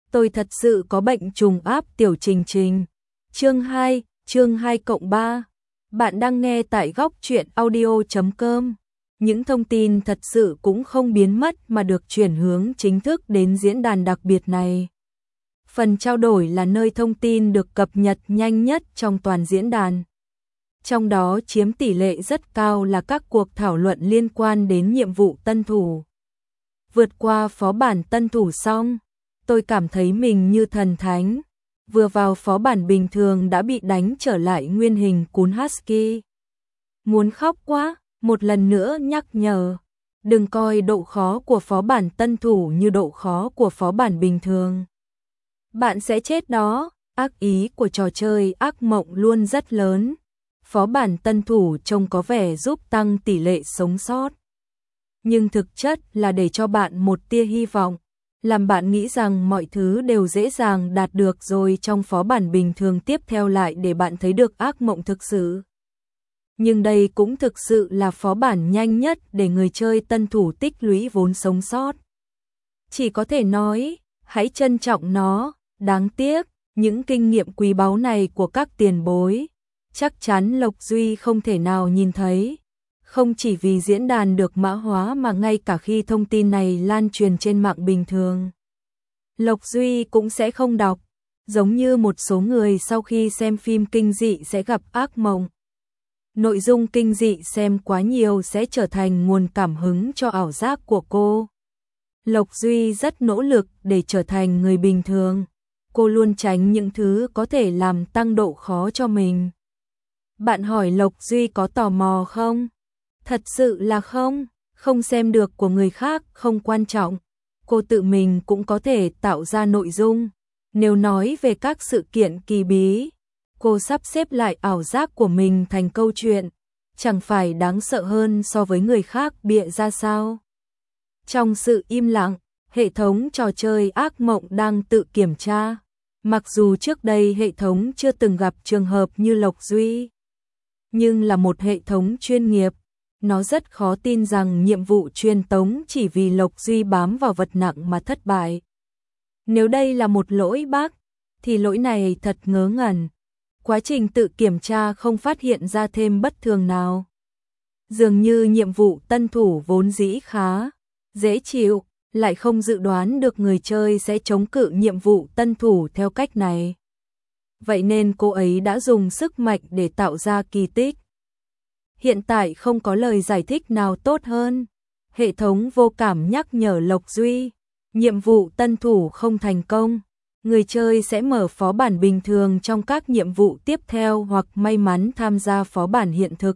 Tôi thật sự có bệnh trùng áp tiểu trình trình. Chương 2/2+3. Bạn đang nghe tại góc truyện audio.com. Những thông tin thật sự cũng không biến mất mà được chuyển hướng chính thức đến diễn đàn đặc biệt này. Phần trao đổi là nơi thông tin được cập nhật nhanh nhất trong toàn diễn đàn. Trong đó chiếm tỷ lệ rất cao là các cuộc thảo luận liên quan đến nhiệm vụ tân thủ. Vượt qua phó bản tân thủ xong, tôi cảm thấy mình như thần thánh. Vừa vào phó bản bình thường đã bị đánh trở lại nguyên hình cún husky. Muốn khóc quá, một lần nữa nhắc nhở. Đừng coi độ khó của phó bản tân thủ như độ khó của phó bản bình thường. Bạn sẽ chết đó, ác ý của trò chơi ác mộng luôn rất lớn. Phó bản tân thủ trông có vẻ giúp tăng tỷ lệ sống sót. Nhưng thực chất là để cho bạn một tia hy vọng, làm bạn nghĩ rằng mọi thứ đều dễ dàng đạt được rồi trong phó bản bình thường tiếp theo lại để bạn thấy được ác mộng thực sự. Nhưng đây cũng thực sự là phó bản nhanh nhất để người chơi tân thủ tích lũy vốn sống sót. Chỉ có thể nói, hãy trân trọng nó, đáng tiếc, những kinh nghiệm quý báu này của các tiền bối, chắc chắn Lộc Duy không thể nào nhìn thấy. Không chỉ vì diễn đàn được mã hóa mà ngay cả khi thông tin này lan truyền trên mạng bình thường, Lộc Duy cũng sẽ không đọc, giống như một số người sau khi xem phim kinh dị sẽ gặp ác mộng. Nội dung kinh dị xem quá nhiều sẽ trở thành nguồn cảm hứng cho ảo giác của cô. Lộc Duy rất nỗ lực để trở thành người bình thường. Cô luôn tránh những thứ có thể làm tăng độ khó cho mình. Bạn hỏi Lộc Duy có tò mò không? Thật sự là không xem được của người khác không quan trọng. Cô tự mình cũng có thể tạo ra nội dung. Nếu nói về các sự kiện kỳ bí, cô sắp xếp lại ảo giác của mình thành câu chuyện, chẳng phải đáng sợ hơn so với người khác bịa ra sao? Trong sự im lặng, hệ thống trò chơi ác mộng đang tự kiểm tra. Mặc dù trước đây hệ thống chưa từng gặp trường hợp như Lộc Duy, nhưng là một hệ thống chuyên nghiệp, nó rất khó tin rằng nhiệm vụ truyền tống chỉ vì Lộc Duy bám vào vật nặng mà thất bại. Nếu đây là một lỗi bug, thì lỗi này thật ngớ ngẩn. Quá trình tự kiểm tra không phát hiện ra thêm bất thường nào. Dường như nhiệm vụ tân thủ vốn dĩ khá dễ chịu, lại không dự đoán được người chơi sẽ chống cự nhiệm vụ tân thủ theo cách này. Vậy nên cô ấy đã dùng sức mạnh để tạo ra kỳ tích. Hiện tại không có lời giải thích nào tốt hơn. Hệ thống vô cảm nhắc nhở Lộc Duy, nhiệm vụ tân thủ không thành công. Người chơi sẽ mở phó bản bình thường trong các nhiệm vụ tiếp theo hoặc may mắn tham gia phó bản hiện thực.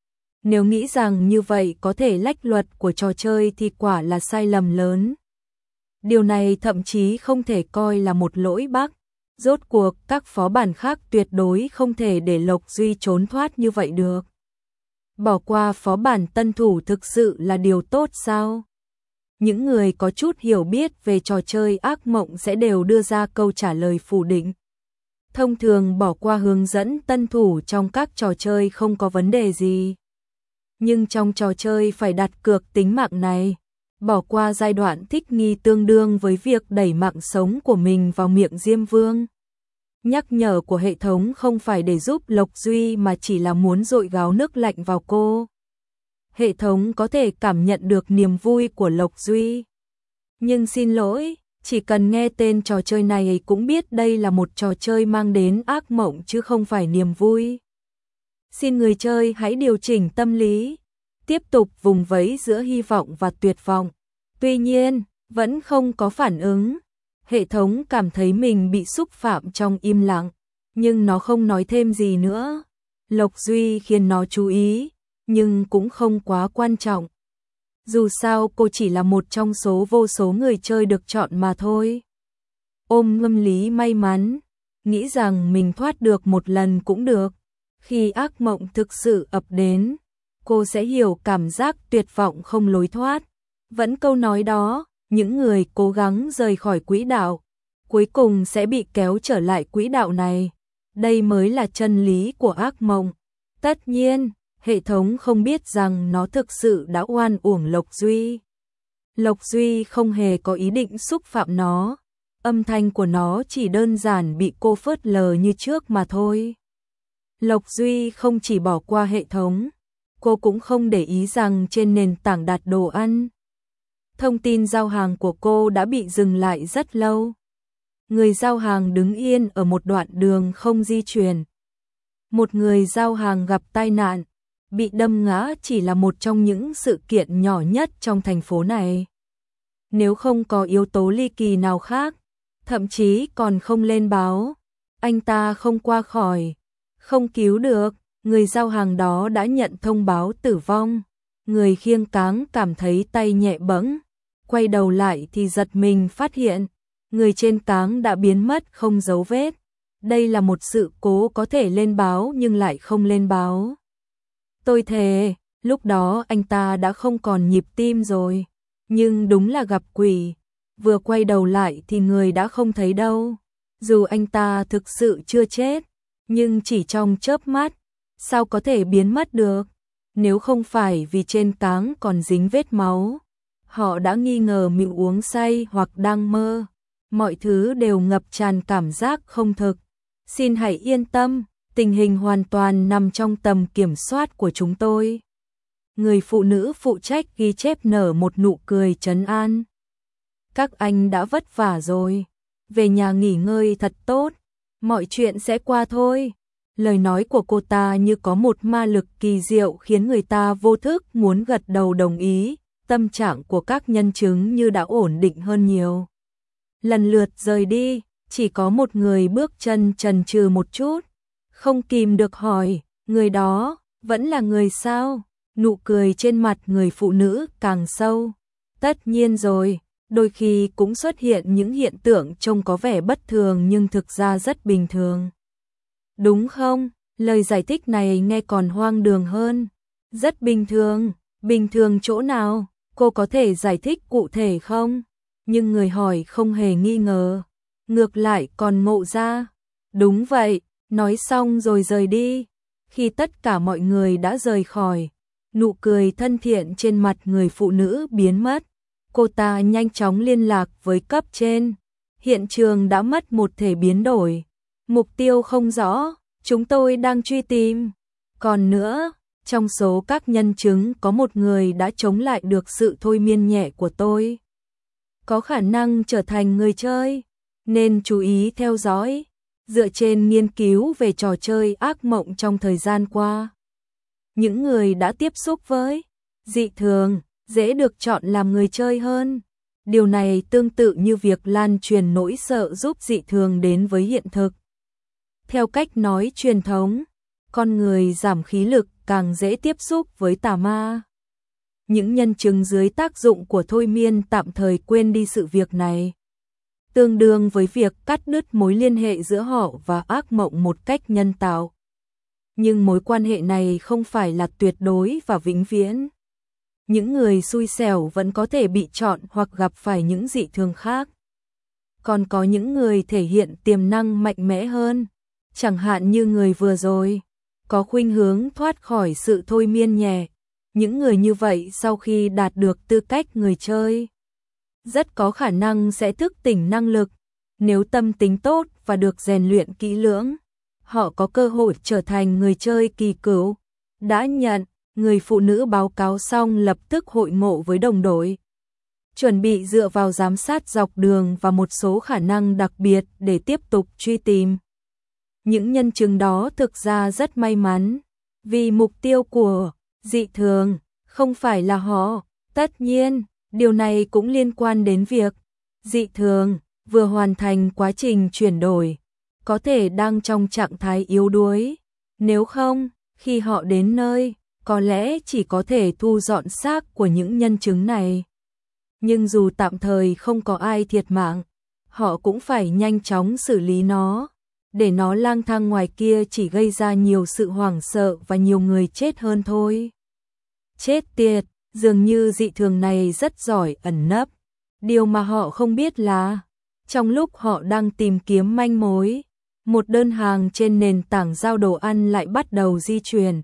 Nếu nghĩ rằng như vậy có thể lách luật của trò chơi thì quả là sai lầm lớn. Điều này thậm chí không thể coi là một lỗi bug. Rốt cuộc các phó bản khác tuyệt đối không thể để Lộc Duy trốn thoát như vậy được. Bỏ qua phó bản tân thủ thực sự là điều tốt sao? Những người có chút hiểu biết về trò chơi ác mộng sẽ đều đưa ra câu trả lời phủ định. Thông thường bỏ qua hướng dẫn tân thủ trong các trò chơi không có vấn đề gì. Nhưng trong trò chơi phải đặt cược tính mạng này, bỏ qua giai đoạn thích nghi tương đương với việc đẩy mạng sống của mình vào miệng Diêm Vương. Nhắc nhở của hệ thống không phải để giúp Lộc Duy mà chỉ là muốn dội gáo nước lạnh vào cô. Hệ thống có thể cảm nhận được niềm vui của Lộc Duy. Nhưng xin lỗi, chỉ cần nghe tên trò chơi này cũng biết đây là một trò chơi mang đến ác mộng chứ không phải niềm vui. Xin người chơi hãy điều chỉnh tâm lý, tiếp tục vùng vẫy giữa hy vọng và tuyệt vọng. Tuy nhiên, vẫn không có phản ứng. Hệ thống cảm thấy mình bị xúc phạm trong im lặng, nhưng nó không nói thêm gì nữa. Lộc Duy khiến nó chú ý, nhưng cũng không quá quan trọng. Dù sao cô chỉ là một trong số vô số người chơi được chọn mà thôi. Ôm tâm lý may mắn, nghĩ rằng mình thoát được một lần cũng được. Khi ác mộng thực sự ập đến, cô sẽ hiểu cảm giác tuyệt vọng không lối thoát. Vẫn câu nói đó, những người cố gắng rời khỏi quỹ đạo, cuối cùng sẽ bị kéo trở lại quỹ đạo này. Đây mới là chân lý của ác mộng. Tất nhiên, hệ thống không biết rằng nó thực sự đã oan uổng Lộc Duy. Lộc Duy không hề có ý định xúc phạm nó. âm thanh của nó chỉ đơn giản bị cô phớt lờ như trước mà thôi. Lộc Duy không chỉ bỏ qua hệ thống, cô cũng không để ý rằng trên nền tảng đặt đồ ăn, thông tin giao hàng của cô đã bị dừng lại rất lâu. Người giao hàng đứng yên ở một đoạn đường không di chuyển. Một người giao hàng gặp tai nạn, bị đâm ngã chỉ là một trong những sự kiện nhỏ nhất trong thành phố này. Nếu không có yếu tố ly kỳ nào khác, thậm chí còn không lên báo, anh ta không qua khỏi, không cứu được, người giao hàng đó đã nhận thông báo tử vong. Người khiêng cáng cảm thấy tay nhẹ bẫng, quay đầu lại thì giật mình phát hiện, người trên cáng đã biến mất không dấu vết. Đây là một sự cố có thể lên báo nhưng lại không lên báo. Tôi thề, lúc đó anh ta đã không còn nhịp tim rồi, nhưng đúng là gặp quỷ, vừa quay đầu lại thì người đã không thấy đâu. Dù anh ta thực sự chưa chết, nhưng chỉ trong chớp mắt, sao có thể biến mất được? Nếu không phải vì trên cáng còn dính vết máu, họ đã nghi ngờ mình uống say hoặc đang mơ. Mọi thứ đều ngập tràn cảm giác không thực. Xin hãy yên tâm, tình hình hoàn toàn nằm trong tầm kiểm soát của chúng tôi. Người phụ nữ phụ trách ghi chép nở một nụ cười trấn an. Các anh đã vất vả rồi, về nhà nghỉ ngơi thật tốt, mọi chuyện sẽ qua thôi. Lời nói của cô ta như có một ma lực kỳ diệu khiến người ta vô thức muốn gật đầu đồng ý. Tâm trạng của các nhân chứng như đã ổn định hơn nhiều. Lần lượt rời đi, chỉ có một người bước chân chần chừ một chút, không kìm được hỏi, người đó vẫn là người sao? Nụ cười trên mặt người phụ nữ càng sâu. Tất nhiên rồi, đôi khi cũng xuất hiện những hiện tượng trông có vẻ bất thường nhưng thực ra rất bình thường. Đúng không? Lời giải thích này nghe còn hoang đường hơn. Rất bình thường chỗ nào? Cô có thể giải thích cụ thể không? Nhưng người hỏi không hề nghi ngờ, ngược lại còn ngộ ra. Đúng vậy, nói xong rồi rời đi. Khi tất cả mọi người đã rời khỏi, nụ cười thân thiện trên mặt người phụ nữ biến mất. Cô ta nhanh chóng liên lạc với cấp trên. Hiện trường đã mất một thể biến đổi. Mục tiêu không rõ, chúng tôi đang truy tìm. Còn nữa, trong số các nhân chứng có một người đã chống lại được sự thôi miên nhẹ của tôi. Có khả năng trở thành người chơi, nên chú ý theo dõi. Dựa trên nghiên cứu về trò chơi ác mộng trong thời gian qua, những người đã tiếp xúc với dị thường dễ được chọn làm người chơi hơn. Điều này tương tự như việc lan truyền nỗi sợ giúp dị thường đến với hiện thực. Theo cách nói truyền thống, con người giảm khí lực càng dễ tiếp xúc với tà ma. Những nhân chứng dưới tác dụng của thôi miên tạm thời quên đi sự việc này, tương đương với việc cắt đứt mối liên hệ giữa họ và ác mộng một cách nhân tạo. Nhưng mối quan hệ này không phải là tuyệt đối và vĩnh viễn. Những người xui xẻo vẫn có thể bị chọn hoặc gặp phải những dị thường khác. Còn có những người thể hiện tiềm năng mạnh mẽ hơn, chẳng hạn như người vừa rồi, có khuynh hướng thoát khỏi sự thôi miên nhẹ. Những người như vậy sau khi đạt được tư cách người chơi, rất có khả năng sẽ thức tỉnh năng lực. Nếu tâm tính tốt và được rèn luyện kỹ lưỡng, họ có cơ hội trở thành người chơi kỳ cựu. Đã nhận, người phụ nữ báo cáo xong lập tức hội ngộ với đồng đội. Chuẩn bị dựa vào giám sát dọc đường và một số khả năng đặc biệt để tiếp tục truy tìm. Những nhân chứng đó thực ra rất may mắn, vì mục tiêu của dị thường không phải là họ. Tất nhiên, điều này cũng liên quan đến việc dị thường vừa hoàn thành quá trình chuyển đổi, có thể đang trong trạng thái yếu đuối. Nếu không, khi họ đến nơi, có lẽ chỉ có thể thu dọn xác của những nhân chứng này. Nhưng dù tạm thời không có ai thiệt mạng, họ cũng phải nhanh chóng xử lý nó. Để nó lang thang ngoài kia chỉ gây ra nhiều sự hoảng sợ và nhiều người chết hơn thôi. Chết tiệt, dường như dị thường này rất giỏi ẩn nấp. Điều mà họ không biết là, trong lúc họ đang tìm kiếm manh mối, một đơn hàng trên nền tảng giao đồ ăn lại bắt đầu di chuyển.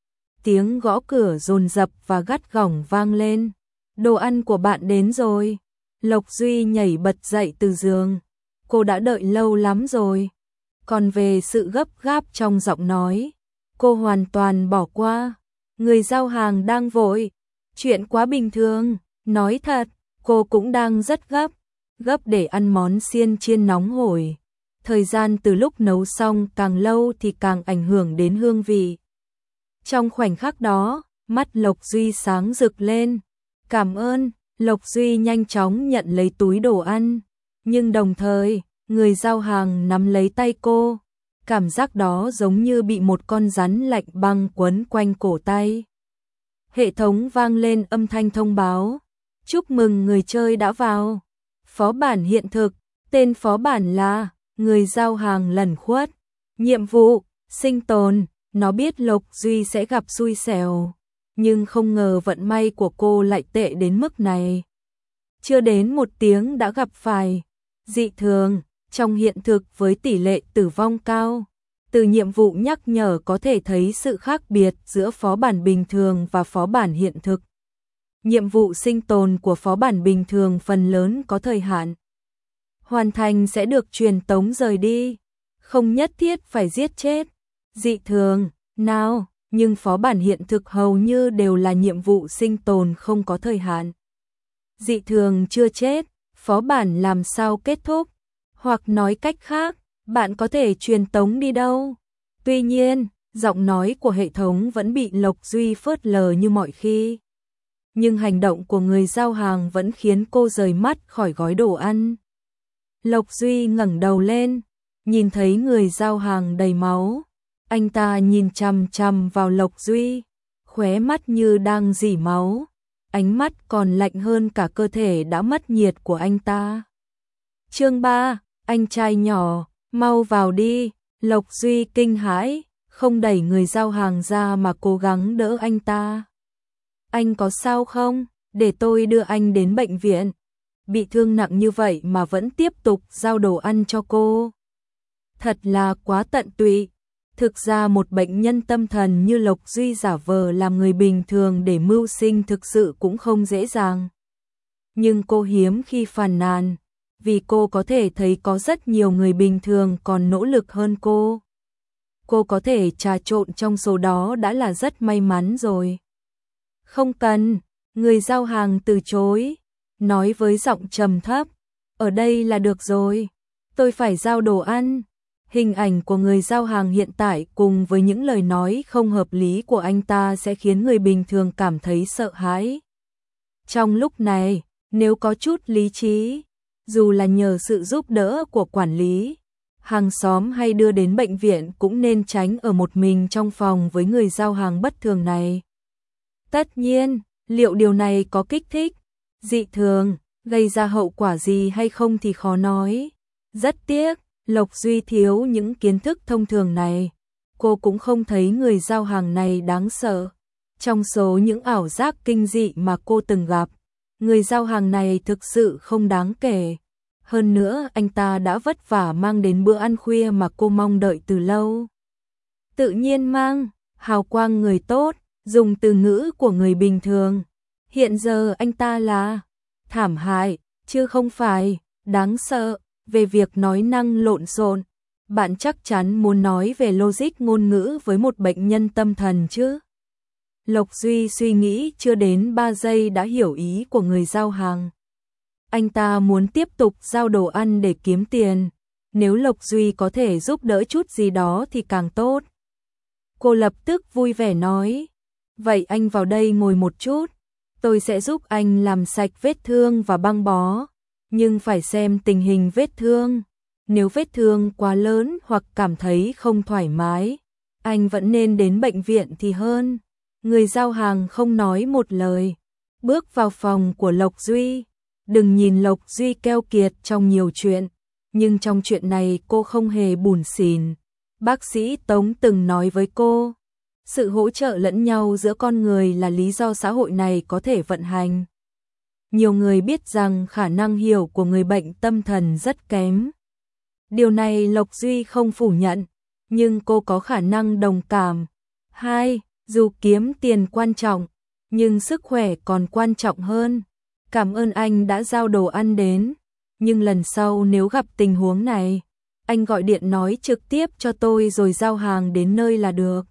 Tiếng gõ cửa dồn dập và gắt gỏng vang lên. Đồ ăn của bạn đến rồi. Lộc Duy nhảy bật dậy từ giường. cô đã đợi lâu lắm rồi. Còn về sự gấp gáp trong giọng nói, cô hoàn toàn bỏ qua. Người giao hàng đang vội, chuyện quá bình thường, nói thật, cô cũng đang rất gấp để ăn món xiên chiên nóng hổi. Thời gian từ lúc nấu xong càng lâu thì càng ảnh hưởng đến hương vị. Trong khoảnh khắc đó, mắt Lộc Duy sáng rực lên. Cảm ơn, Lộc Duy nhanh chóng nhận lấy túi đồ ăn. Nhưng đồng thời, người giao hàng nắm lấy tay cô. Cảm giác đó giống như bị một con rắn lạnh băng quấn quanh cổ tay. Hệ thống vang lên âm thanh thông báo. Chúc mừng người chơi đã vào. Phó bản hiện thực, tên phó bản là người giao hàng lẩn khuất. Nhiệm vụ, sinh tồn. Nó biết Lộc Duy sẽ gặp xui xẻo, nhưng không ngờ vận may của cô lại tệ đến mức này. Chưa đến 1 tiếng đã gặp phải dị thường trong hiện thực với tỷ lệ tử vong cao. Từ nhiệm vụ nhắc nhở có thể thấy sự khác biệt giữa phó bản bình thường và phó bản hiện thực. Nhiệm vụ sinh tồn của phó bản bình thường phần lớn có thời hạn. Hoàn thành sẽ được truyền tống rời đi, không nhất thiết phải giết chết dị thường nào, nhưng phó bản hiện thực hầu như đều là nhiệm vụ sinh tồn không có thời hạn. Dị thường chưa chết, phó bản làm sao kết thúc? Hoặc nói cách khác, bạn có thể truyền tống đi đâu? Tuy nhiên, giọng nói của hệ thống vẫn bị Lộc Duy phớt lờ như mọi khi. Nhưng hành động của người giao hàng vẫn khiến cô rời mắt khỏi gói đồ ăn. Lộc Duy ngẩng đầu lên, nhìn thấy người giao hàng đầy máu. Anh ta nhìn chằm chằm vào Lộc Duy, khóe mắt như đang rỉ máu, ánh mắt còn lạnh hơn cả cơ thể đã mất nhiệt của anh ta. Chương 3, anh trai nhỏ, mau vào đi. Lộc Duy kinh hãi, không đẩy người giao hàng ra mà cố gắng đỡ anh ta. Anh có sao không? Để tôi đưa anh đến bệnh viện. Bị thương nặng như vậy mà vẫn tiếp tục giao đồ ăn cho cô. Thật là quá tận tụy. Thực ra một bệnh nhân tâm thần như Lộc Duy giả vờ làm người bình thường để mưu sinh thực sự cũng không dễ dàng. Nhưng cô hiếm khi phàn nàn, vì cô có thể thấy có rất nhiều người bình thường còn nỗ lực hơn cô. Cô có thể trà trộn trong số đó đã là rất may mắn rồi. Không cần, người giao hàng từ chối, nói với giọng trầm thấp, ở đây là được rồi, tôi phải giao đồ ăn. Hình ảnh của người giao hàng hiện tại cùng với những lời nói không hợp lý của anh ta sẽ khiến người bình thường cảm thấy sợ hãi. Trong lúc này, nếu có chút lý trí, dù là nhờ sự giúp đỡ của quản lý, hàng xóm hay đưa đến bệnh viện cũng nên tránh ở một mình trong phòng với người giao hàng bất thường này. Tất nhiên, liệu điều này có kích thích, dị thường, gây ra hậu quả gì hay không thì khó nói. Rất tiếc, Lộc Duy thiếu những kiến thức thông thường này. Cô cũng không thấy người giao hàng này đáng sợ. Trong số những ảo giác kinh dị mà cô từng gặp, người giao hàng này thực sự không đáng kể. Hơn nữa anh ta đã vất vả mang đến bữa ăn khuya mà cô mong đợi từ lâu. Tự nhiên mang, hào quang người tốt, dùng từ ngữ của người bình thường. Hiện giờ anh ta là thảm hại, chứ không phải đáng sợ. Về việc nói năng lộn xộn, bạn chắc chắn muốn nói về logic ngôn ngữ với một bệnh nhân tâm thần chứ? Lộc Duy suy nghĩ chưa đến 3 giây đã hiểu ý của người giao hàng. Anh ta muốn tiếp tục giao đồ ăn để kiếm tiền. Nếu Lộc Duy có thể giúp đỡ chút gì đó thì càng tốt. Cô lập tức vui vẻ nói, vậy anh vào đây ngồi một chút, tôi sẽ giúp anh làm sạch vết thương và băng bó. Nhưng phải xem tình hình vết thương. Nếu vết thương quá lớn hoặc cảm thấy không thoải mái, anh vẫn nên đến bệnh viện thì hơn. Người giao hàng không nói một lời, bước vào phòng của Lộc Duy. Đừng nhìn Lộc Duy keo kiệt trong nhiều chuyện, nhưng trong chuyện này cô không hề bủn xỉn. Bác sĩ Tống từng nói với cô, sự hỗ trợ lẫn nhau giữa con người là lý do xã hội này có thể vận hành. Nhiều người biết rằng khả năng hiểu của người bệnh tâm thần rất kém. Điều này Lộc Duy không phủ nhận, nhưng cô có khả năng đồng cảm. 2. Dù kiếm tiền quan trọng, nhưng sức khỏe còn quan trọng hơn. Cảm ơn anh đã giao đồ ăn đến. nhưng lần sau nếu gặp tình huống này, anh gọi điện nói trực tiếp cho tôi rồi giao hàng đến nơi là được.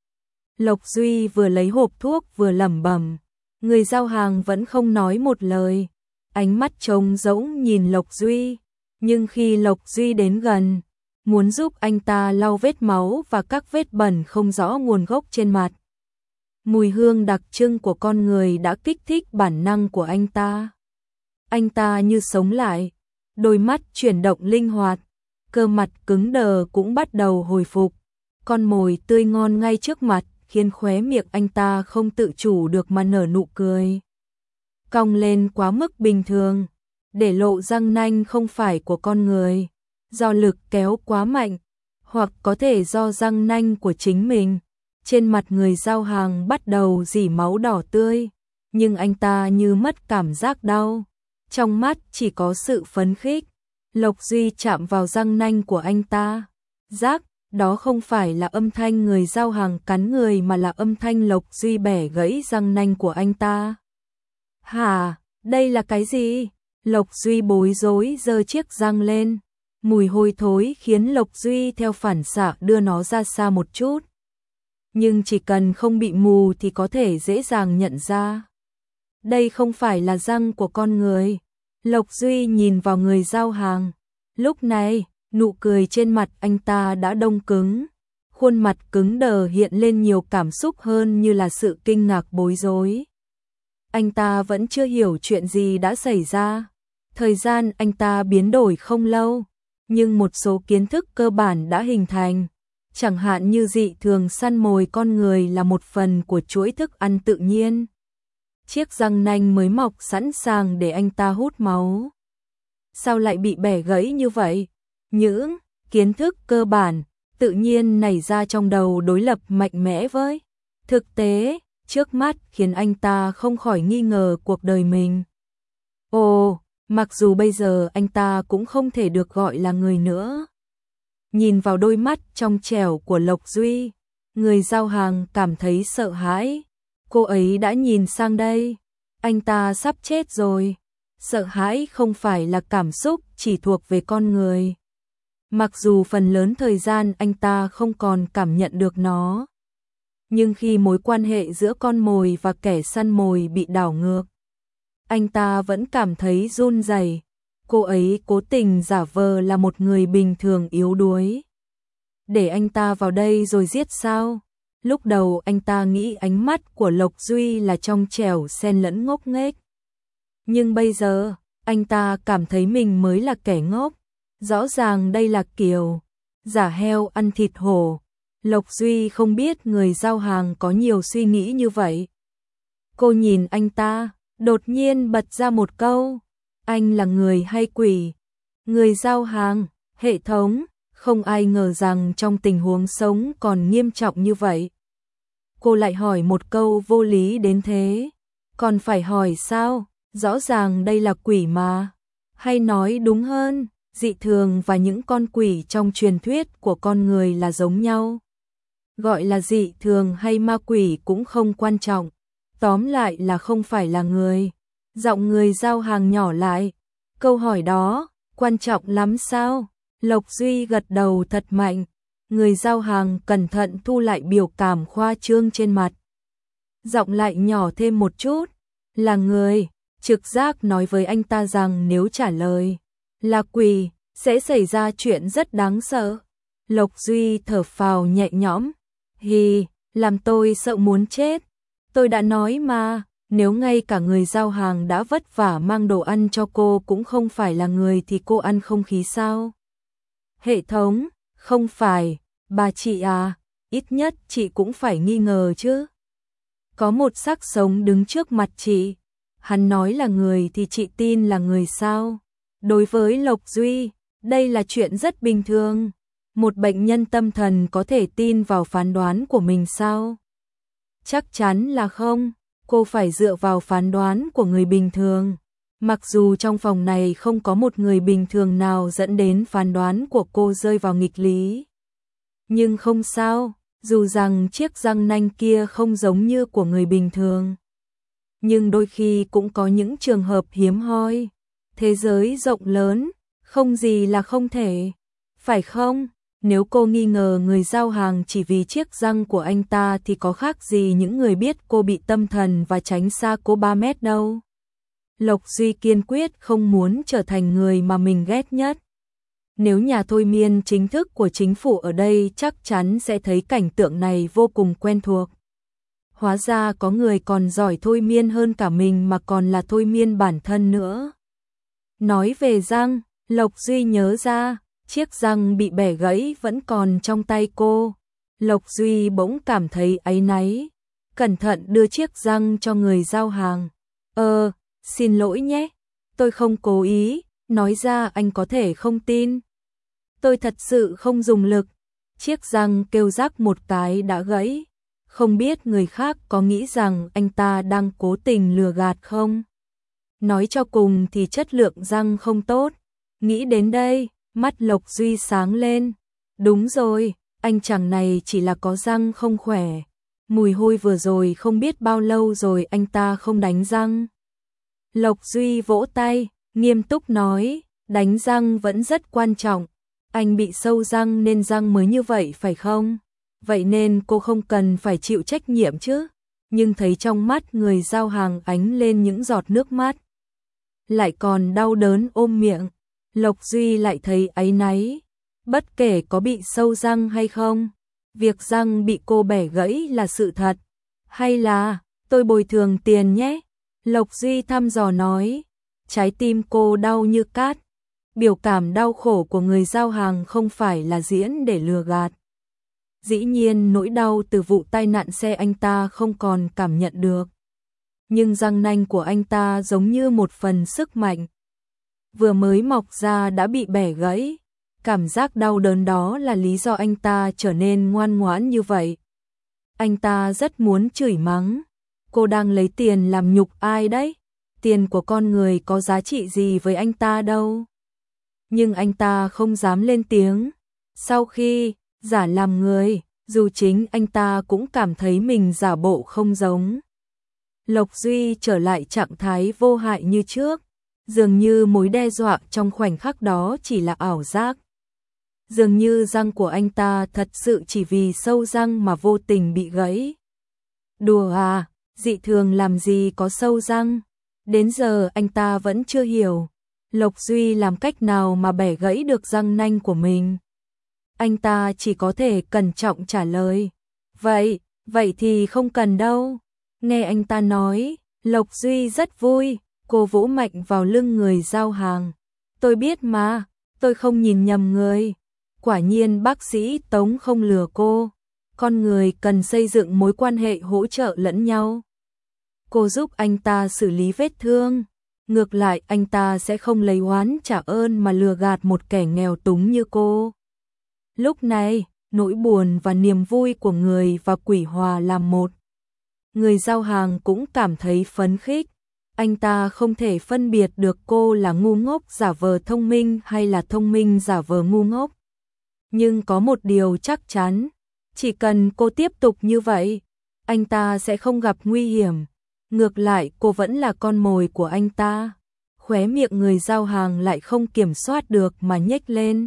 Lộc Duy vừa lấy hộp thuốc vừa lẩm bẩm, người giao hàng vẫn không nói một lời, ánh mắt trống rỗng nhìn Lộc Duy, nhưng khi Lộc Duy đến gần, muốn giúp anh ta lau vết máu và các vết bẩn không rõ nguồn gốc trên mặt. Mùi hương đặc trưng của con người đã kích thích bản năng của anh ta. Anh ta như sống lại, đôi mắt chuyển động linh hoạt, cơ mặt cứng đờ cũng bắt đầu hồi phục. Con mồi tươi ngon ngay trước mặt khiến khóe miệng anh ta không tự chủ được mà nở nụ cười. Cong lên quá mức bình thường, để lộ răng nanh không phải của con người, do lực kéo quá mạnh, hoặc có thể do răng nanh của chính mình. Trên mặt người giao hàng bắt đầu rỉ máu đỏ tươi, nhưng anh ta như mất cảm giác đau, trong mắt chỉ có sự phấn khích. Lộc Duy chạm vào răng nanh của anh ta, rác, đó không phải là âm thanh người giao hàng cắn người mà là âm thanh Lộc Duy bẻ gãy răng nanh của anh ta. Hả, đây là cái gì? Lộc Duy bối rối giơ chiếc răng lên, mùi hôi thối khiến Lộc Duy theo phản xạ đưa nó ra xa một chút. Nhưng chỉ cần không bị mù thì có thể dễ dàng nhận ra. Đây không phải là răng của con người. Lộc Duy nhìn vào người giao hàng. Lúc này, nụ cười trên mặt anh ta đã đông cứng. Khuôn mặt cứng đờ hiện lên nhiều cảm xúc hơn như là sự kinh ngạc bối rối. Anh ta vẫn chưa hiểu chuyện gì đã xảy ra. Thời gian anh ta biến đổi không lâu, nhưng một số kiến thức cơ bản đã hình thành. Chẳng hạn như dị thường săn mồi con người là một phần của chuỗi thức ăn tự nhiên. Chiếc răng nanh mới mọc sẵn sàng để anh ta hút máu. Sao lại bị bẻ gãy như vậy? Những kiến thức cơ bản tự nhiên nảy ra trong đầu đối lập mạnh mẽ với thực tế trước mắt khiến anh ta không khỏi nghi ngờ cuộc đời mình. Ồ, mặc dù bây giờ anh ta cũng không thể được gọi là người nữa. Nhìn vào đôi mắt trong trẻo của Lộc Duy, người giao hàng cảm thấy sợ hãi. Cô ấy đã nhìn sang đây, anh ta sắp chết rồi. Sợ hãi không phải là cảm xúc chỉ thuộc về con người. Mặc dù phần lớn thời gian anh ta không còn cảm nhận được nó, nhưng khi mối quan hệ giữa con mồi và kẻ săn mồi bị đảo ngược, anh ta vẫn cảm thấy run rẩy. Cô ấy cố tình giả vờ là một người bình thường yếu đuối. Để anh ta vào đây rồi giết sao? Lúc đầu anh ta nghĩ ánh mắt của Lộc Duy là trong trẻo xen lẫn ngốc nghếch. Nhưng bây giờ, anh ta cảm thấy mình mới là kẻ ngốc. Rõ ràng đây là kiểu giả heo ăn thịt hổ. Lộc Duy không biết người giao hàng có nhiều suy nghĩ như vậy. Cô nhìn anh ta, đột nhiên bật ra một câu. Anh là người hay quỷ? Người giao hàng, hệ thống, không ai ngờ rằng trong tình huống sống còn nghiêm trọng như vậy. Cô lại hỏi một câu vô lý đến thế. Còn phải hỏi sao? Rõ ràng đây là quỷ mà. Hay nói đúng hơn, dị thường và những con quỷ trong truyền thuyết của con người là giống nhau. Gọi là dị thường hay ma quỷ cũng không quan trọng. Tóm lại là không phải là người. Giọng người giao hàng nhỏ lại. Câu hỏi đó, quan trọng lắm sao? Lộc Duy gật đầu thật mạnh. Người giao hàng cẩn thận thu lại biểu cảm khoa trương trên mặt. Giọng lại nhỏ thêm một chút. Là người, trực giác nói với anh ta rằng nếu trả lời là quỷ, sẽ xảy ra chuyện rất đáng sợ. Lộc Duy thở phào nhẹ nhõm. Hì, làm tôi sợ muốn chết. Tôi đã nói mà, nếu ngay cả người giao hàng đã vất vả mang đồ ăn cho cô cũng không phải là người thì cô ăn không khí sao? Hệ thống, không phải, bà chị à, ít nhất chị cũng phải nghi ngờ chứ. Có một xác sống đứng trước mặt chị, hắn nói là người thì chị tin là người sao? Đối với Lộc Duy, đây là chuyện rất bình thường. Một bệnh nhân tâm thần có thể tin vào phán đoán của mình sao? Chắc chắn là không, cô phải dựa vào phán đoán của người bình thường. Mặc dù trong phòng này không có một người bình thường nào dẫn đến phán đoán của cô rơi vào nghịch lý. Nhưng không sao, dù rằng chiếc răng nanh kia không giống như của người bình thường. Nhưng đôi khi cũng có những trường hợp hiếm hoi. Thế giới rộng lớn, không gì là không thể, phải không? Nếu cô nghi ngờ người giao hàng chỉ vì chiếc răng của anh ta thì có khác gì những người biết cô bị tâm thần và tránh xa cô 3 mét đâu. Lộc Duy kiên quyết không muốn trở thành người mà mình ghét nhất. Nếu nhà thôi miên chính thức của chính phủ ở đây chắc chắn sẽ thấy cảnh tượng này vô cùng quen thuộc. Hóa ra có người còn giỏi thôi miên hơn cả mình mà còn là thôi miên bản thân nữa. Nói về răng, Lộc Duy nhớ ra, chiếc răng bị bẻ gãy vẫn còn trong tay cô. Lộc Duy bỗng cảm thấy áy náy, cẩn thận đưa chiếc răng cho người giao hàng. Xin lỗi nhé, tôi không cố ý, nói ra anh có thể không tin. Tôi thật sự không dùng lực, chiếc răng kêu rắc một cái đã gãy. Không biết người khác có nghĩ rằng anh ta đang cố tình lừa gạt không? Nói cho cùng thì chất lượng răng không tốt. Nghĩ đến đây, mắt Lộc Duy sáng lên. Đúng rồi, anh chàng này chỉ là có răng không khỏe. Mùi hôi vừa rồi không biết bao lâu rồi anh ta không đánh răng. Lộc Duy vỗ tay, nghiêm túc nói, đánh răng vẫn rất quan trọng. Anh bị sâu răng nên răng mới như vậy phải không? Vậy nên cô không cần phải chịu trách nhiệm chứ. Nhưng thấy trong mắt người giao hàng ánh lên những giọt nước mắt. Lại còn đau đớn ôm miệng. Lộc Duy lại thấy áy náy. Bất kể có bị sâu răng hay không, việc răng bị cô bẻ gãy là sự thật. Hay là, tôi bồi thường tiền nhé. Lộc Duy thăm dò nói. Trái tim cô đau như cát. Biểu cảm đau khổ của người giao hàng không phải là diễn để lừa gạt. Dĩ nhiên nỗi đau từ vụ tai nạn xe anh ta không còn cảm nhận được. Nhưng răng nanh của anh ta giống như một phần sức mạnh. Vừa mới mọc ra đã bị bẻ gãy. Cảm giác đau đớn đó là lý do anh ta trở nên ngoan ngoãn như vậy. Anh ta rất muốn chửi mắng. Cô đang lấy tiền làm nhục ai đấy? Tiền của con người có giá trị gì với anh ta đâu. Nhưng anh ta không dám lên tiếng. Sau khi giả làm người, dù chính anh ta cũng cảm thấy mình giả bộ không giống. Lộc Duy trở lại trạng thái vô hại như trước, dường như mối đe dọa trong khoảnh khắc đó chỉ là ảo giác. Dường như răng của anh ta thật sự chỉ vì sâu răng mà vô tình bị gãy. Đùa à, dị thường làm gì có sâu răng. Đến giờ anh ta vẫn chưa hiểu Lộc Duy làm cách nào mà bẻ gãy được răng nanh của mình. Anh ta chỉ có thể cẩn trọng trả lời. Vậy thì không cần đâu. Nghe anh ta nói, Lộc Duy rất vui, cô vỗ mạnh vào lưng người giao hàng. Tôi biết mà, tôi không nhìn nhầm người. Quả nhiên bác sĩ Tống không lừa cô. Con người cần xây dựng mối quan hệ hỗ trợ lẫn nhau. Cô giúp anh ta xử lý vết thương. Ngược lại anh ta sẽ không lấy oán trả ơn mà lừa gạt một kẻ nghèo túng như cô. Lúc này, nỗi buồn và niềm vui của người và quỷ hòa làm một. Người giao hàng cũng cảm thấy phấn khích. Anh ta không thể phân biệt được cô là ngu ngốc giả vờ thông minh hay là thông minh giả vờ ngu ngốc. Nhưng có một điều chắc chắn, chỉ cần cô tiếp tục như vậy, anh ta sẽ không gặp nguy hiểm. Ngược lại cô vẫn là con mồi của anh ta. Khóe miệng người giao hàng lại không kiểm soát được mà nhếch lên.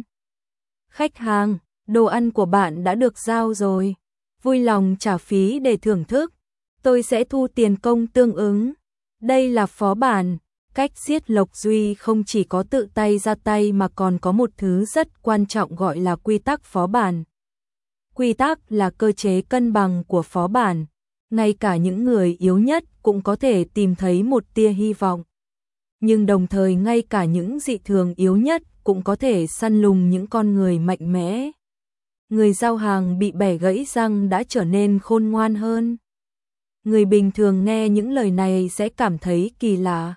Khách hàng, đồ ăn của bạn đã được giao rồi. Vui lòng trả phí để thưởng thức. Tôi sẽ thu tiền công tương ứng. Đây là phó bản. Cách giết Lộc Duy không chỉ có tự tay ra tay mà còn có một thứ rất quan trọng gọi là quy tắc phó bản. Quy tắc là cơ chế cân bằng của phó bản. Ngay cả những người yếu nhất cũng có thể tìm thấy một tia hy vọng. Nhưng đồng thời ngay cả những dị thường yếu nhất cũng có thể săn lùng những con người mạnh mẽ. Người giao hàng bị bẻ gãy răng đã trở nên khôn ngoan hơn. Người bình thường nghe những lời này sẽ cảm thấy kỳ lạ.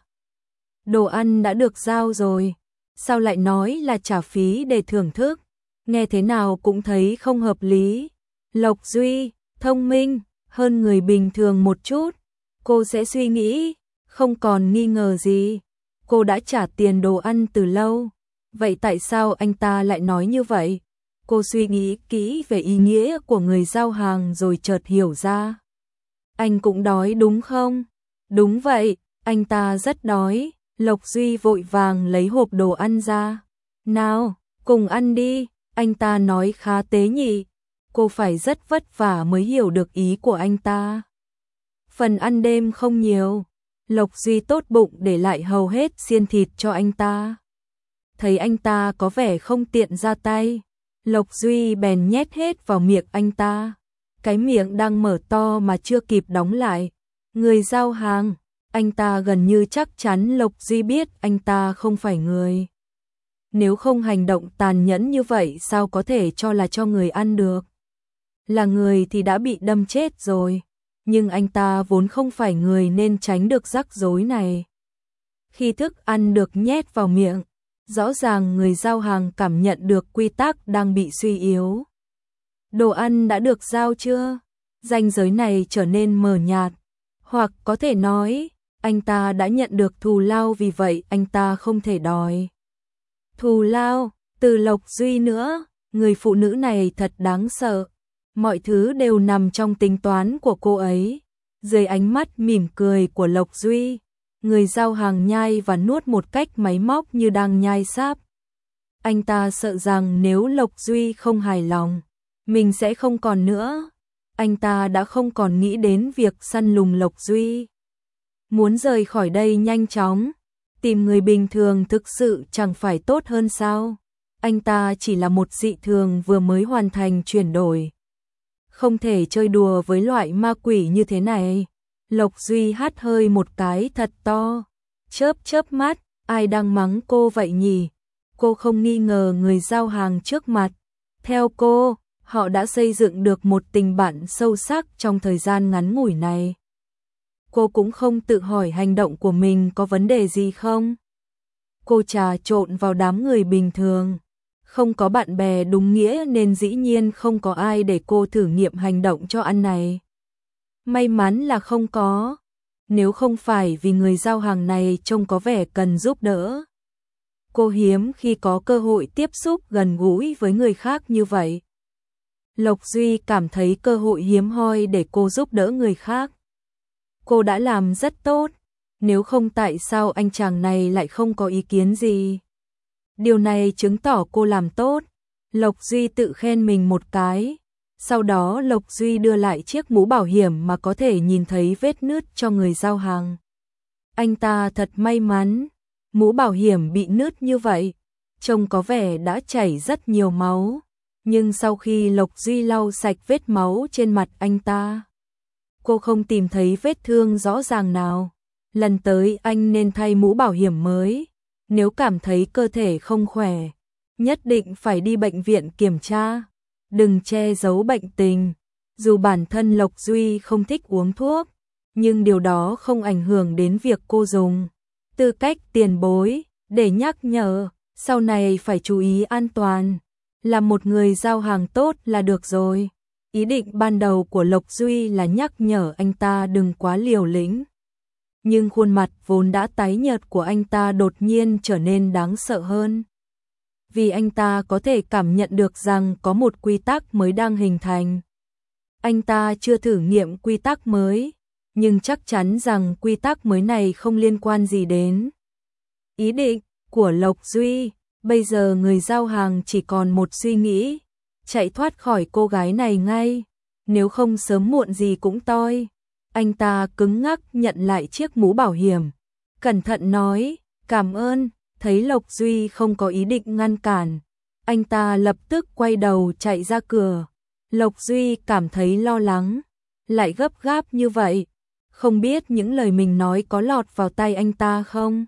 Đồ ăn đã được giao rồi, sao lại nói là trả phí để thưởng thức? Nghe thế nào cũng thấy không hợp lý. Lộc Duy, thông minh hơn người bình thường một chút, cô sẽ suy nghĩ, không còn nghi ngờ gì. Cô đã trả tiền đồ ăn từ lâu, vậy tại sao anh ta lại nói như vậy? Cô suy nghĩ kỹ về ý nghĩa của người giao hàng rồi chợt hiểu ra. Anh cũng đói đúng không? Đúng vậy, anh ta rất đói. Lộc Duy vội vàng lấy hộp đồ ăn ra. Nào, cùng ăn đi, anh ta nói khá tế nhị. Cô phải rất vất vả mới hiểu được ý của anh ta. Phần ăn đêm không nhiều. Lộc Duy tốt bụng để lại hầu hết xiên thịt cho anh ta. Thấy anh ta có vẻ không tiện ra tay, Lộc Duy bèn nhét hết vào miệng anh ta. Cái miệng đang mở to mà chưa kịp đóng lại. Người giao hàng, anh ta gần như chắc chắn Lộc Duy biết anh ta không phải người. Nếu không hành động tàn nhẫn như vậy sao có thể cho là cho người ăn được. Là người thì đã bị đâm chết rồi. Nhưng anh ta vốn không phải người nên tránh được rắc rối này. Khi thức ăn được nhét vào miệng, rõ ràng người giao hàng cảm nhận được quy tắc đang bị suy yếu. Đồ ăn đã được giao chưa? Ranh giới này trở nên mờ nhạt. Hoặc có thể nói, anh ta đã nhận được thù lao vì vậy anh ta không thể đòi. Thù lao, từ Lộc Duy nữa, người phụ nữ này thật đáng sợ. Mọi thứ đều nằm trong tính toán của cô ấy. Dưới ánh mắt mỉm cười của Lộc Duy, người giao hàng nhai và nuốt một cách máy móc như đang nhai sáp. Anh ta sợ rằng nếu Lộc Duy không hài lòng, mình sẽ không còn nữa. Anh ta đã không còn nghĩ đến việc săn lùng Lộc Duy. Muốn rời khỏi đây nhanh chóng, tìm người bình thường thực sự chẳng phải tốt hơn sao? Anh ta chỉ là một dị thường vừa mới hoàn thành chuyển đổi. Không thể chơi đùa với loại ma quỷ như thế này. Lộc Duy hắt hơi một cái thật to. Chớp mắt, ai đang mắng cô vậy nhỉ? Cô không nghi ngờ người giao hàng trước mặt. Theo cô, họ đã xây dựng được một tình bạn sâu sắc trong thời gian ngắn ngủi này. Cô cũng không tự hỏi hành động của mình có vấn đề gì không? Cô trà trộn vào đám người bình thường. Không có bạn bè đúng nghĩa nên dĩ nhiên không có ai để cô thử nghiệm hành động cho ăn này. May mắn là không có. Nếu không phải vì người giao hàng này trông có vẻ cần giúp đỡ. Cô hiếm khi có cơ hội tiếp xúc gần gũi với người khác như vậy. Lộc Duy cảm thấy cơ hội hiếm hoi để cô giúp đỡ người khác. Cô đã làm rất tốt. Nếu không tại sao anh chàng này lại không có ý kiến gì? Điều này chứng tỏ cô làm tốt. Lộc Duy tự khen mình một cái. Sau đó Lộc Duy đưa lại chiếc mũ bảo hiểm mà có thể nhìn thấy vết nứt cho người giao hàng. Anh ta thật may mắn. Mũ bảo hiểm bị nứt như vậy, trông có vẻ đã chảy rất nhiều máu. Nhưng sau khi Lộc Duy lau sạch vết máu trên mặt anh ta, cô không tìm thấy vết thương rõ ràng nào. Lần tới anh nên thay mũ bảo hiểm mới. Nếu cảm thấy cơ thể không khỏe, nhất định phải đi bệnh viện kiểm tra. Đừng che giấu bệnh tình. Dù bản thân Lộc Duy không thích uống thuốc, nhưng điều đó không ảnh hưởng đến việc cô dùng tư cách tiền bối để nhắc nhở sau này phải chú ý an toàn. Là một người giao hàng tốt là được rồi. Ý định ban đầu của Lộc Duy là nhắc nhở anh ta đừng quá liều lĩnh. Nhưng khuôn mặt vốn đã tái nhợt của anh ta đột nhiên trở nên đáng sợ hơn. Vì anh ta có thể cảm nhận được rằng có một quy tắc mới đang hình thành. Anh ta chưa thử nghiệm quy tắc mới, nhưng chắc chắn rằng quy tắc mới này không liên quan gì đến ý định của Lộc Duy. Bây giờ người giao hàng chỉ còn một suy nghĩ, chạy thoát khỏi cô gái này ngay, nếu không sớm muộn gì cũng toi. Anh ta cứng ngắc nhận lại chiếc mũ bảo hiểm, cẩn thận nói, cảm ơn. Thấy Lộc Duy không có ý định ngăn cản, anh ta lập tức quay đầu chạy ra cửa. Lộc Duy cảm thấy lo lắng, lại gấp gáp như vậy, không biết những lời mình nói có lọt vào tai anh ta không.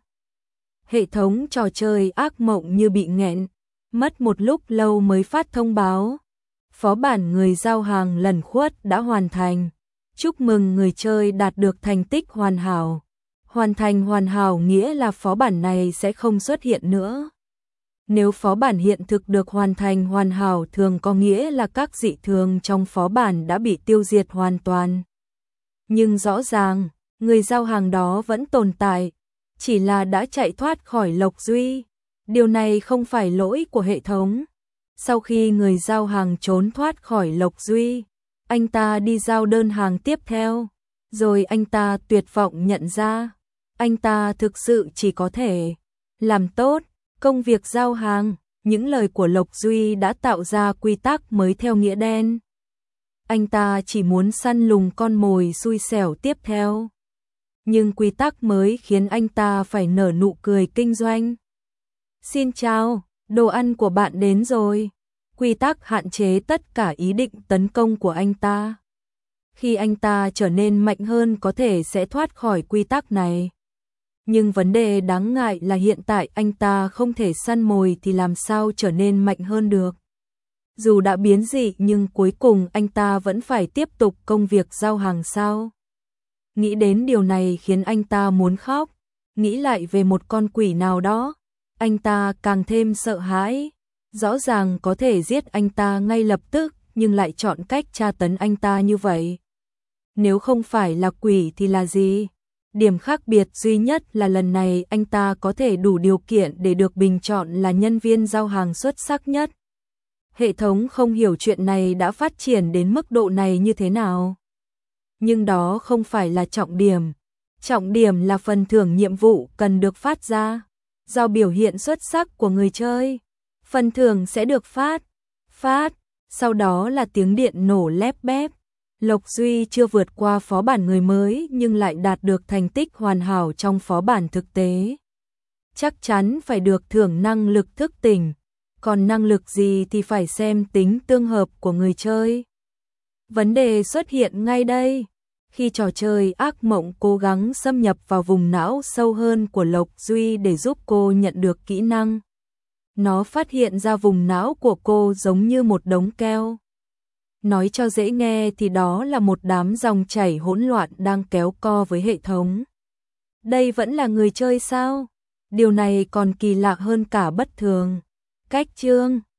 Hệ thống trò chơi ác mộng như bị nghẹn, mất một lúc lâu mới phát thông báo. Phó bản người giao hàng lẩn khuất đã hoàn thành. Chúc mừng người chơi đạt được thành tích hoàn hảo. Hoàn thành hoàn hảo nghĩa là phó bản này sẽ không xuất hiện nữa. Nếu phó bản hiện thực được hoàn thành hoàn hảo thường có nghĩa là các dị thường trong phó bản đã bị tiêu diệt hoàn toàn. Nhưng rõ ràng, người giao hàng đó vẫn tồn tại, chỉ là đã chạy thoát khỏi Lộc Duy. Điều này không phải lỗi của hệ thống. Sau khi người giao hàng trốn thoát khỏi Lộc Duy, anh ta đi giao đơn hàng tiếp theo, rồi anh ta tuyệt vọng nhận ra Anh ta thực sự chỉ có thể làm tốt công việc giao hàng. Những lời của Lộc Duy đã tạo ra quy tắc mới theo nghĩa đen. Anh ta chỉ muốn săn lùng con mồi xui xẻo tiếp theo. Nhưng quy tắc mới khiến anh ta phải nở nụ cười kinh doanh. Xin chào, đồ ăn của bạn đến rồi. Quy tắc hạn chế tất cả ý định tấn công của anh ta. Khi anh ta trở nên mạnh hơn có thể sẽ thoát khỏi quy tắc này. Nhưng vấn đề đáng ngại là hiện tại anh ta không thể săn mồi thì làm sao trở nên mạnh hơn được. Dù đã biến dị nhưng cuối cùng anh ta vẫn phải tiếp tục công việc giao hàng sao. Nghĩ đến điều này khiến anh ta muốn khóc. Nghĩ lại về một con quỷ nào đó, anh ta càng thêm sợ hãi. Rõ ràng có thể giết anh ta ngay lập tức nhưng lại chọn cách tra tấn anh ta như vậy. Nếu không phải là quỷ thì là gì? Điểm khác biệt duy nhất là lần này anh ta có thể đủ điều kiện để được bình chọn là nhân viên giao hàng xuất sắc nhất. Hệ thống không hiểu chuyện này đã phát triển đến mức độ này như thế nào. Nhưng đó không phải là trọng điểm. Trọng điểm là phần thưởng nhiệm vụ cần được phát ra. Do biểu hiện xuất sắc của người chơi, phần thưởng sẽ được phát. Sau đó là tiếng điện nổ lép bép. Lộc Duy chưa vượt qua phó bản người mới nhưng lại đạt được thành tích hoàn hảo trong phó bản thực tế. Chắc chắn phải được thưởng năng lực thức tỉnh. Còn năng lực gì thì phải xem tính tương hợp của người chơi. Vấn đề xuất hiện ngay đây. Khi trò chơi ác mộng cố gắng xâm nhập vào vùng não sâu hơn của Lộc Duy để giúp cô nhận được kỹ năng. Nó phát hiện ra vùng não của cô giống như một đống keo. Nói cho dễ nghe thì đó là một đám dòng chảy hỗn loạn đang kéo co với hệ thống. Đây vẫn là người chơi sao? Điều này còn kỳ lạ hơn cả bất thường. Cách chương